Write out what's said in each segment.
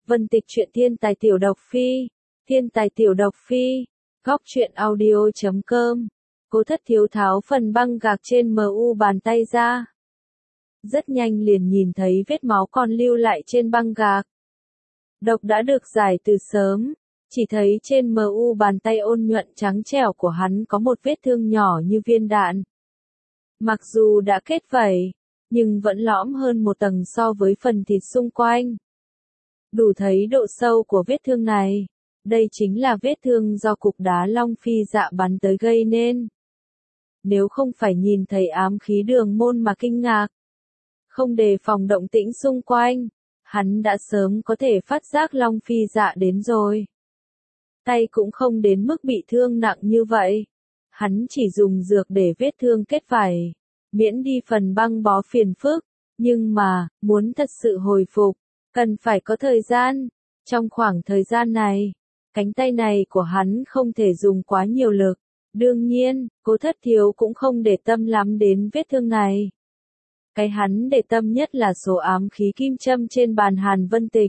Vân Tịch truyện thiên tài tiểu độc phi, thiên tài tiểu độc phi, góc truyện audio.com. Cố Thất Thiếu tháo phần băng gạc trên MU bàn tay ra. Rất nhanh liền nhìn thấy vết máu còn lưu lại trên băng gạc. Độc đã được giải từ sớm, chỉ thấy trên MU bàn tay ôn nhuận trắng trẻo của hắn có một vết thương nhỏ như viên đạn. Mặc dù đã kết vảy, nhưng vẫn lõm hơn một tầng so với phần thịt xung quanh. Đủ thấy độ sâu của vết thương này. Đây chính là vết thương do cục đá Long Phi Dạ bắn tới gây nên. Nếu không phải nhìn thấy ám khí Đường Môn mà kinh ngạc, không đề phòng động tĩnh xung quanh, hắn đã sớm có thể phát giác Long Phi Dạ đến rồi. Tay cũng không đến mức bị thương nặng như vậy. Hắn chỉ dùng dược để vết thương kết vảy, miễn đi phần băng bó phiền phức. Nhưng mà, muốn thật sự hồi phục, cần phải có thời gian. Trong khoảng thời gian này, cánh tay này của hắn không thể dùng quá nhiều lực. Đương nhiên, Cố Thất Thiếu cũng không để tâm lắm đến vết thương này. Cái hắn để tâm nhất là số ám khí kim châm trên bàn Hàn Vân Tịch.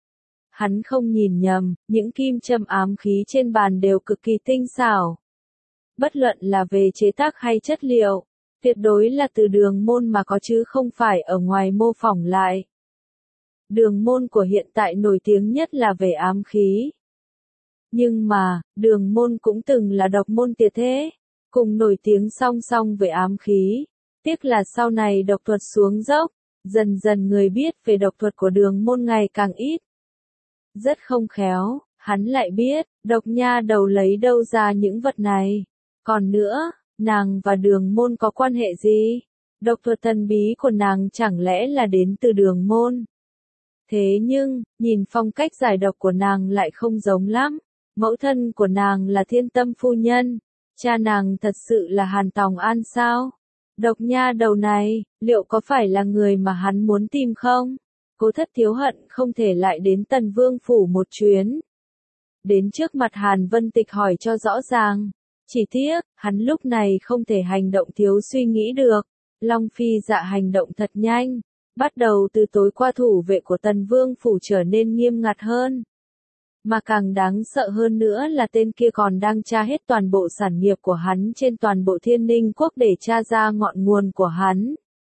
Hắn không nhìn nhầm, những kim châm ám khí trên bàn đều cực kỳ tinh xảo. Bất luận là về chế tác hay chất liệu, tuyệt đối là từ Đường Môn mà có chứ không phải ở ngoài mô phỏng lại. Đường Môn của hiện tại nổi tiếng nhất là về ám khí. Nhưng mà, Đường Môn cũng từng là độc môn tuyệt thế, cùng nổi tiếng song song về ám khí. Tiếc là sau này độc thuật xuống dốc, dần dần người biết về độc thuật của Đường Môn ngày càng ít. Rất không khéo, hắn lại biết, Độc Nha Đầu lấy đâu ra những vật này. Còn nữa, nàng và Đường Môn có quan hệ gì? Độc thuật thần bí của nàng chẳng lẽ là đến từ Đường Môn? Thế nhưng, nhìn phong cách giải độc của nàng lại không giống lắm. Mẫu thân của nàng là Thiên Tâm phu nhân, cha nàng thật sự là Hàn Tòng An sao? Độc Nha Đầu này, liệu có phải là người mà hắn muốn tìm không? Cố Thất Thiếu hận không thể lại đến Tần Vương phủ một chuyến. Đến trước mặt Hàn Vân Tịch hỏi cho rõ ràng. Chỉ tiếc, hắn lúc này không thể hành động thiếu suy nghĩ được. Long Phi Dạ hành động thật nhanh. Bắt đầu từ tối qua thủ vệ của Tần Vương phủ trở nên nghiêm ngặt hơn. Mà càng đáng sợ hơn nữa là tên kia còn đang tra hết toàn bộ sản nghiệp của hắn trên toàn bộ Thiên Ninh quốc để tra ra ngọn nguồn của hắn.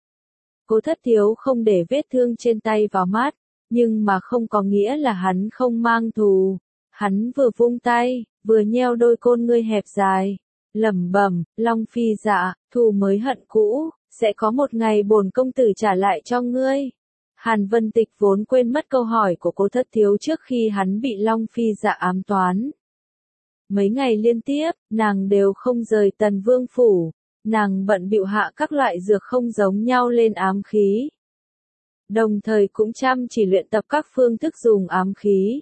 Cố Thất Thiếu không để vết thương trên tay vào mắt, nhưng mà không có nghĩa là hắn không mang thù. Hắn vừa vung tay, vừa nheo đôi con ngươi hẹp dài, lẩm bẩm, Long Phi Dạ, thù mới hận cũ, sẽ có một ngày bổn công tử trả lại cho ngươi. Hàn Vân Tịch vốn quên mất câu hỏi của Cố Thất Thiếu trước khi hắn bị Long Phi Dạ ám toán. Mấy ngày liên tiếp, nàng đều không rời Tần Vương phủ, nàng bận bịu hạ các loại dược không giống nhau lên ám khí. Đồng thời cũng chăm chỉ luyện tập các phương thức dùng ám khí.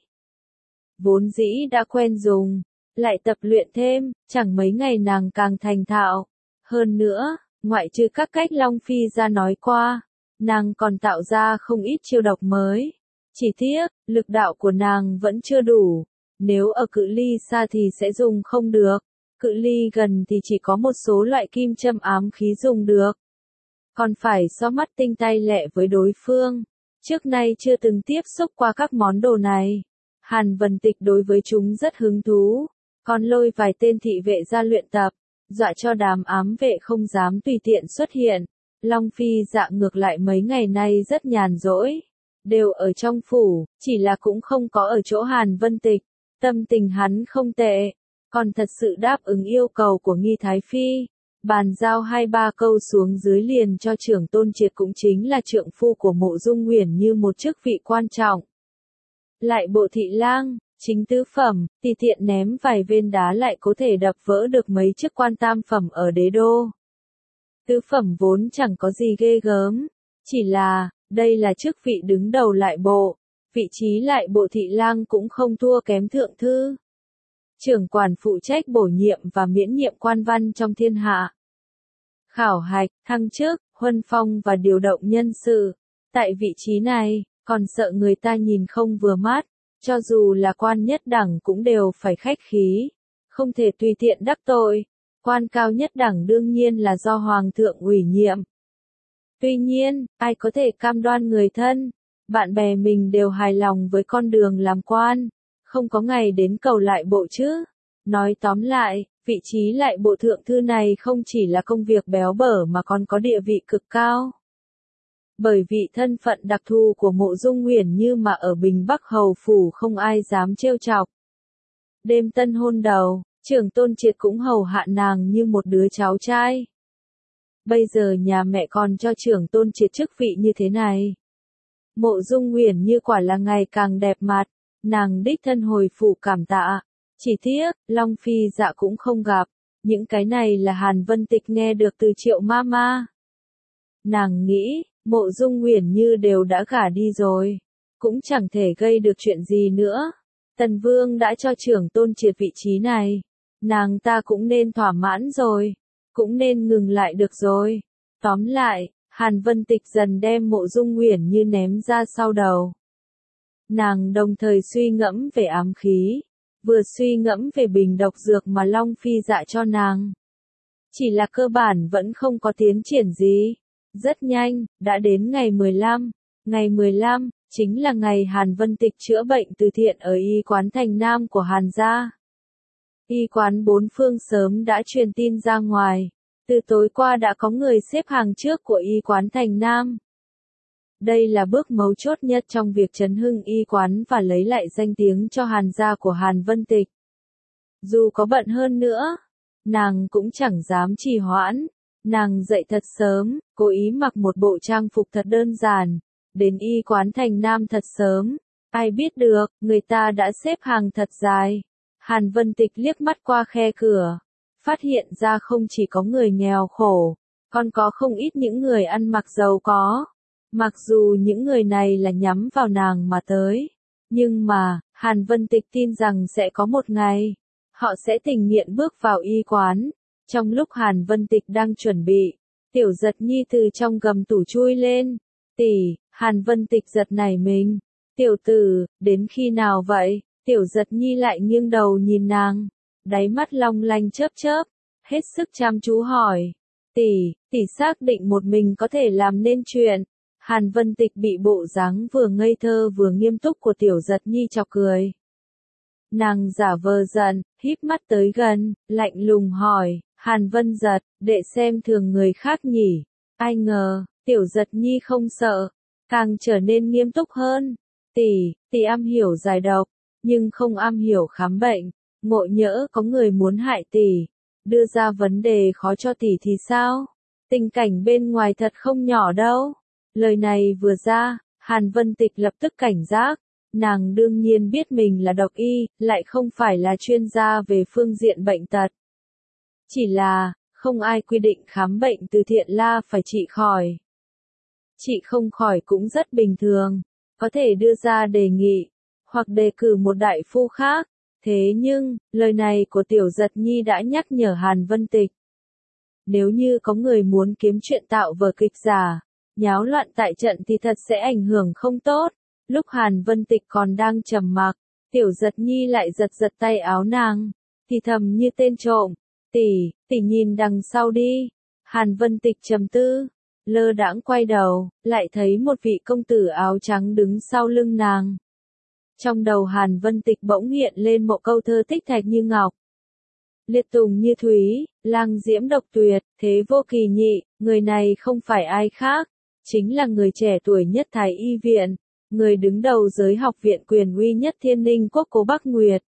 Vốn dĩ đã quen dùng, lại tập luyện thêm, chẳng mấy ngày nàng càng thành thạo. Hơn nữa, ngoại trừ các cách Long Phi ra nói qua, nàng còn tạo ra không ít chiêu độc mới. Chỉ tiếc, lực đạo của nàng vẫn chưa đủ. Nếu ở cự ly xa thì sẽ dùng không được. Cự ly gần thì chỉ có một số loại kim châm ám khí dùng được. Còn phải so mắt tinh tay lẹ với đối phương. Trước nay chưa từng tiếp xúc qua các món đồ này. Hàn Vân Tịch đối với chúng rất hứng thú. Còn lôi vài tên thị vệ ra luyện tập. Dọa cho đám ám vệ không dám tùy tiện xuất hiện. Long Phi Dạ ngược lại mấy ngày nay rất nhàn rỗi. Đều ở trong phủ, chỉ là cũng không có ở chỗ Hàn Vân Tịch. Tâm tình hắn không tệ. Còn thật sự đáp ứng yêu cầu của Nghi Thái Phi. Bàn giao 2-3 câu xuống dưới liền cho trưởng Tôn Triệt cũng chính là trượng phu của Mộ Dung Uyển như một chức vị quan trọng. Lại Bộ Thị Lang, chính tứ phẩm, tùy tiện ném vài viên đá lại có thể đập vỡ được mấy chức quan tam phẩm ở đế đô. Tứ phẩm vốn chẳng có gì ghê gớm, chỉ là, đây là chức vị đứng đầu lại bộ, vị trí lại Bộ Thị Lang cũng không thua kém thượng thư. Trưởng quản phụ trách bổ nhiệm và miễn nhiệm quan văn trong thiên hạ. Khảo hạch, thăng chức, huân phong và điều động nhân sự. Tại vị trí này, còn sợ người ta nhìn không vừa mắt, cho dù là quan nhất đẳng cũng đều phải khách khí, không thể tùy tiện đắc tội. Quan cao nhất đẳng đương nhiên là do Hoàng thượng ủy nhiệm. Tuy nhiên, ai có thể cam đoan người thân, bạn bè mình đều hài lòng với con đường làm quan, không có ngày đến cầu lại bộ chứ. Nói tóm lại, vị trí lại bộ thượng thư này không chỉ là công việc béo bở mà còn có địa vị cực cao. Bởi vì thân phận đặc thù của Mộ Dung Uyển Như mà ở Bình Bắc Hầu Phủ không ai dám trêu chọc. Đêm tân hôn đầu, Trưởng Tôn Triệt cũng hầu hạ nàng như một đứa cháu trai. Bây giờ nhà mẹ còn cho Trưởng Tôn Triệt chức vị như thế này. Mộ Dung Uyển Như quả là ngày càng đẹp mặt, nàng đích thân hồi phủ cảm tạ. Chỉ tiếc, Long Phi Dạ cũng không gặp, những cái này là Hàn Vân Tịch nghe được từ Triệu Mama. Nàng nghĩ, Mộ Dung Uyển Như đều đã gả đi rồi, cũng chẳng thể gây được chuyện gì nữa. Tần Vương đã cho Trưởng Tôn Triệt vị trí này, nàng ta cũng nên thỏa mãn rồi, cũng nên ngừng lại được rồi. Tóm lại, Hàn Vân Tịch dần đem Mộ Dung Uyển Như ném ra sau đầu. Nàng đồng thời suy ngẫm về ám khí, vừa suy ngẫm về bình độc dược mà Long Phi Dạ cho nàng. Chỉ là cơ bản vẫn không có tiến triển gì. Rất nhanh, đã đến ngày 15. Ngày 15, chính là ngày Hàn Vân Tịch chữa bệnh từ thiện ở y quán Thành Nam của Hàn gia. Y quán bốn phương sớm đã truyền tin ra ngoài. Từ tối qua đã có người xếp hàng trước của y quán Thành Nam. Đây là bước mấu chốt nhất trong việc chấn hưng y quán và lấy lại danh tiếng cho Hàn gia của Hàn Vân Tịch. Dù có bận hơn nữa, nàng cũng chẳng dám trì hoãn. Nàng dậy thật sớm, cố ý mặc một bộ trang phục thật đơn giản, đến y quán Thành Nam thật sớm. Ai biết được, người ta đã xếp hàng thật dài. Hàn Vân Tịch liếc mắt qua khe cửa, phát hiện ra không chỉ có người nghèo khổ, còn có không ít những người ăn mặc giàu có. Mặc dù những người này là nhắm vào nàng mà tới, nhưng mà, Hàn Vân Tịch tin rằng sẽ có một ngày, họ sẽ tình nguyện bước vào y quán. Trong lúc Hàn Vân Tịch đang chuẩn bị, Tiểu Giật Nhi từ trong gầm tủ chui lên. Tỷ, Hàn Vân Tịch giật nảy mình. Tiểu tử, đến khi nào vậy? Tiểu Giật Nhi lại nghiêng đầu nhìn nàng, đáy mắt long lanh chớp chớp, hết sức chăm chú hỏi. Tỷ xác định một mình có thể làm nên chuyện. Hàn Vân Tịch bị bộ dáng vừa ngây thơ vừa nghiêm túc của Tiểu Giật Nhi chọc cười. Nàng giả vờ giận, híp mắt tới gần, lạnh lùng hỏi, Hàn Vân Giật, đệ xem thường người khác nhỉ? Ai ngờ, Tiểu Giật Nhi không sợ, càng trở nên nghiêm túc hơn. Tỷ am hiểu giải độc, nhưng không am hiểu khám bệnh. Ngộ nhỡ có người muốn hại tỷ, đưa ra vấn đề khó cho tỷ thì sao? Tình cảnh bên ngoài thật không nhỏ đâu. Lời này vừa ra, Hàn Vân Tịch lập tức cảnh giác. Nàng đương nhiên biết mình là độc y, lại không phải là chuyên gia về phương diện bệnh tật. Chỉ là, không ai quy định khám bệnh từ thiện là phải trị khỏi. Trị không khỏi cũng rất bình thường, có thể đưa ra đề nghị, hoặc đề cử một đại phu khác. Thế nhưng, lời này của Tiểu Giật Nhi đã nhắc nhở Hàn Vân Tịch. Nếu như có người muốn kiếm chuyện tạo vở kịch giả, nháo loạn tại trận thì thật sẽ ảnh hưởng không tốt. Lúc Hàn Vân Tịch còn đang trầm mặc, Tiểu Giật Nhi lại giật tay áo nàng, thì thầm như tên trộm, tỷ nhìn đằng sau đi. Hàn Vân Tịch trầm tư, lơ đãng quay đầu, lại thấy một vị công tử áo trắng đứng sau lưng nàng. Trong đầu Hàn Vân Tịch bỗng hiện lên một câu thơ tích thạch như ngọc. Liệt tùng như thúy, lang diễm độc tuyệt, thế vô kỳ nhị, người này không phải ai khác, chính là người trẻ tuổi nhất Thái Y viện, người đứng đầu giới học viện quyền uy nhất Thiên Ninh Quốc Cố Bắc Nguyệt.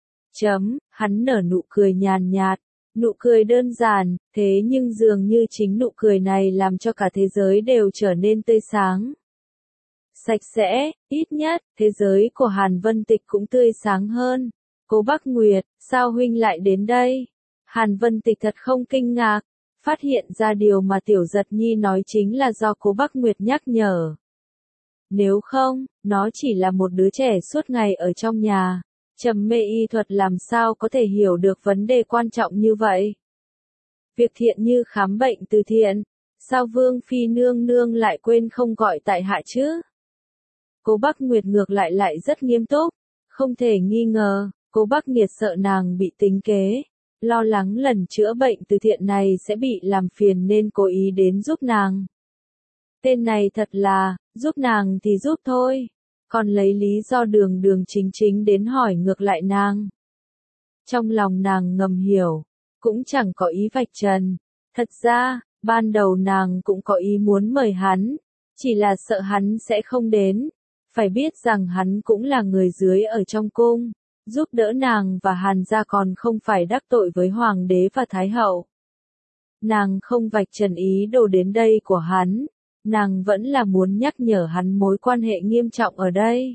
Hắn nở nụ cười nhàn nhạt, nụ cười đơn giản, thế nhưng dường như chính nụ cười này làm cho cả thế giới đều trở nên tươi sáng. Sạch sẽ, ít nhất, thế giới của Hàn Vân Tịch cũng tươi sáng hơn. Cố Bắc Nguyệt, sao huynh lại đến đây? Hàn Vân Tịch thật không kinh ngạc, phát hiện ra điều mà Tiểu Giật Nhi nói chính là do Cố Bắc Nguyệt nhắc nhở. Nếu không, nó chỉ là một đứa trẻ suốt ngày ở trong nhà, trầm mê y thuật làm sao có thể hiểu được vấn đề quan trọng như vậy. Việc thiện như khám bệnh từ thiện, sao Vương Phi nương nương lại quên không gọi tại hạ chứ? Cố Bắc Nguyệt ngược lại rất nghiêm túc, không thể nghi ngờ, Cố Bắc Nguyệt sợ nàng bị tính kế, lo lắng lần chữa bệnh từ thiện này sẽ bị làm phiền nên cố ý đến giúp nàng. Tên này thật là, giúp nàng thì giúp thôi. Còn lấy lý do đường đường chính chính đến hỏi ngược lại nàng. Trong lòng nàng ngầm hiểu, cũng chẳng có ý vạch trần. Thật ra, ban đầu nàng cũng có ý muốn mời hắn, chỉ là sợ hắn sẽ không đến. Phải biết rằng hắn cũng là người dưới ở trong cung, giúp đỡ nàng và Hàn gia còn không phải đắc tội với hoàng đế và thái hậu. Nàng không vạch trần ý đồ đến đây của hắn, nàng vẫn là muốn nhắc nhở hắn mối quan hệ nghiêm trọng ở đây.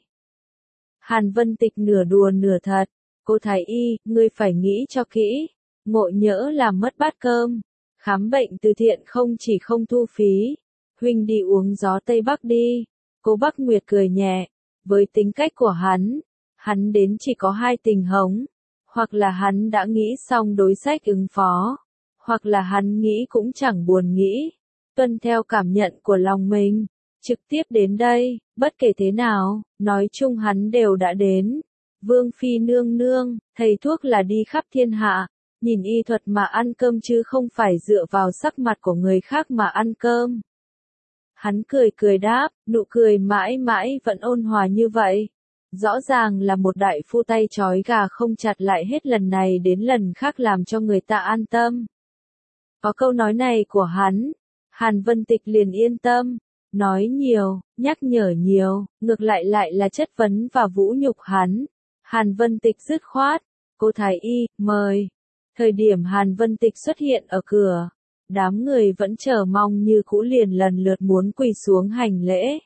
Hàn Vân Tịch nửa đùa nửa thật, cô thái y, ngươi phải nghĩ cho kỹ, ngộ nhỡ làm mất bát cơm, khám bệnh từ thiện không chỉ không thu phí, huynh đi uống gió Tây Bắc đi. Cố Bắc Nguyệt cười nhẹ, với tính cách của hắn đến chỉ có hai tình huống, hoặc là hắn đã nghĩ xong đối sách ứng phó, hoặc là hắn nghĩ cũng chẳng buồn nghĩ, tuân theo cảm nhận của lòng mình, trực tiếp đến đây, bất kể thế nào, nói chung hắn đều đã đến. Vương Phi nương nương, thầy thuốc là đi khắp thiên hạ, nhìn y thuật mà ăn cơm chứ không phải dựa vào sắc mặt của người khác mà ăn cơm. Hắn cười cười đáp, nụ cười mãi mãi vẫn ôn hòa như vậy. Rõ ràng là một đại phu tay trói gà không chặt lại hết lần này đến lần khác làm cho người ta an tâm. Có câu nói này của hắn, Hàn Vân Tịch liền yên tâm, nói nhiều, nhắc nhở nhiều, ngược lại là chất vấn và vũ nhục hắn. Hàn Vân Tịch dứt khoát, cô thái y, mời. Thời điểm Hàn Vân Tịch xuất hiện ở cửa, đám người vẫn chờ mong như cũ liền lần lượt muốn quỳ xuống hành lễ.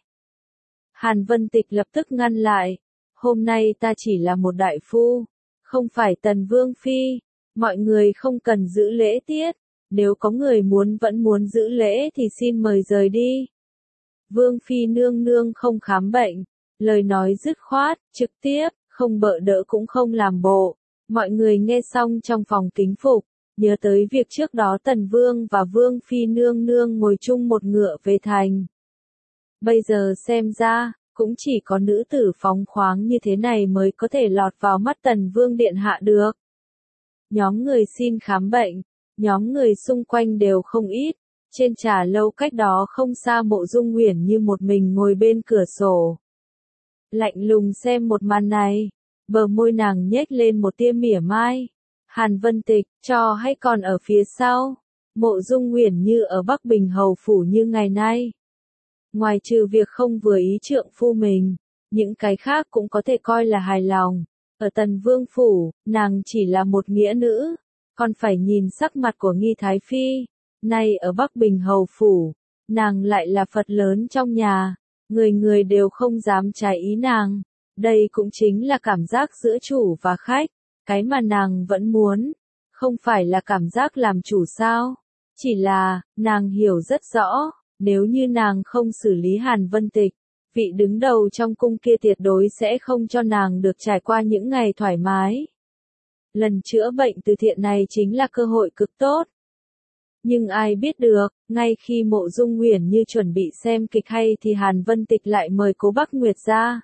Hàn Vân Tịch lập tức ngăn lại, hôm nay ta chỉ là một đại phu, không phải Tần Vương Phi, mọi người không cần giữ lễ tiết, nếu có người vẫn muốn giữ lễ thì xin mời rời đi. Vương Phi nương nương không khám bệnh, lời nói dứt khoát, trực tiếp, không bợ đỡ cũng không làm bộ, mọi người nghe xong trong phòng kính phục. Nhớ tới việc trước đó Tần Vương và Vương Phi nương nương ngồi chung một ngựa về thành. Bây giờ xem ra, cũng chỉ có nữ tử phóng khoáng như thế này mới có thể lọt vào mắt Tần Vương điện hạ được. Nhóm người xin khám bệnh, nhóm người xung quanh đều không ít, trên trà lâu cách đó không xa Mộ Dung Uyển như một mình ngồi bên cửa sổ. Lạnh lùng xem một màn này, bờ môi nàng nhếch lên một tia mỉa mai. Hàn Vân Tịch, cho hay còn ở phía sau. Mộ Dung Uyển như ở Bắc Bình hầu phủ như ngày nay. Ngoài trừ việc không vừa ý trượng phu mình, những cái khác cũng có thể coi là hài lòng. Ở Tần Vương phủ, nàng chỉ là một nghĩa nữ, còn phải nhìn sắc mặt của Nghi Thái Phi. Nay ở Bắc Bình hầu phủ, nàng lại là Phật lớn trong nhà, người người đều không dám trái ý nàng. Đây cũng chính là cảm giác giữa chủ và khách. Cái mà nàng vẫn muốn, không phải là cảm giác làm chủ sao, chỉ là, nàng hiểu rất rõ, nếu như nàng không xử lý Hàn Vân Tịch, vị đứng đầu trong cung kia tuyệt đối sẽ không cho nàng được trải qua những ngày thoải mái. Lần chữa bệnh từ thiện này chính là cơ hội cực tốt. Nhưng ai biết được, ngay khi Mộ Dung Uyển như chuẩn bị xem kịch hay thì Hàn Vân Tịch lại mời Cố Bắc Nguyệt ra.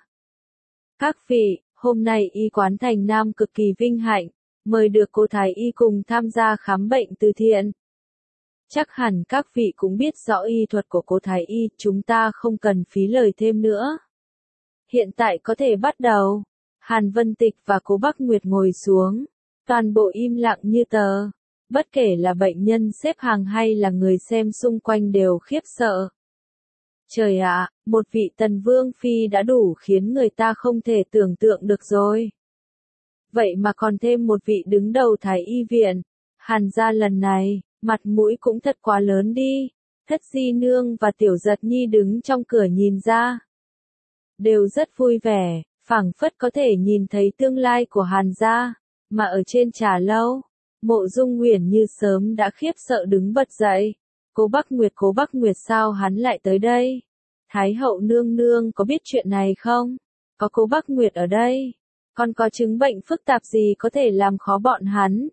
Các vị, hôm nay y quán Thành Nam cực kỳ vinh hạnh, mời được cô thái y cùng tham gia khám bệnh từ thiện. Chắc hẳn các vị cũng biết rõ y thuật của cô thái y, chúng ta không cần phí lời thêm nữa. Hiện tại có thể bắt đầu. Hàn Vân Tịch và Cố Bắc Nguyệt ngồi xuống, toàn bộ im lặng như tờ. Bất kể là bệnh nhân xếp hàng hay là người xem xung quanh đều khiếp sợ. Trời ạ, một vị Tần Vương Phi đã đủ khiến người ta không thể tưởng tượng được rồi. Vậy mà còn thêm một vị đứng đầu Thái y viện. Hàn gia lần này, mặt mũi cũng thật quá lớn đi. Thất Di Nương và Tiểu Giật Nhi đứng trong cửa nhìn ra. Đều rất vui vẻ, phảng phất có thể nhìn thấy tương lai của Hàn gia. Mà ở trên trà lâu, Mộ Dung Uyển như sớm đã khiếp sợ đứng bật dậy. Cố Bắc Nguyệt sao hắn lại tới đây? Thái hậu nương nương có biết chuyện này không? Có Cố Bắc Nguyệt ở đây, còn có chứng bệnh phức tạp gì có thể làm khó bọn hắn?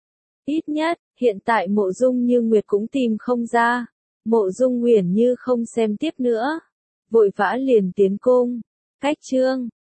Ít nhất, hiện tại Mộ Dung Như Nguyệt cũng tìm không ra. Mộ Dung Uyển như không xem tiếp nữa, vội vã liền tiến cung. Cách chương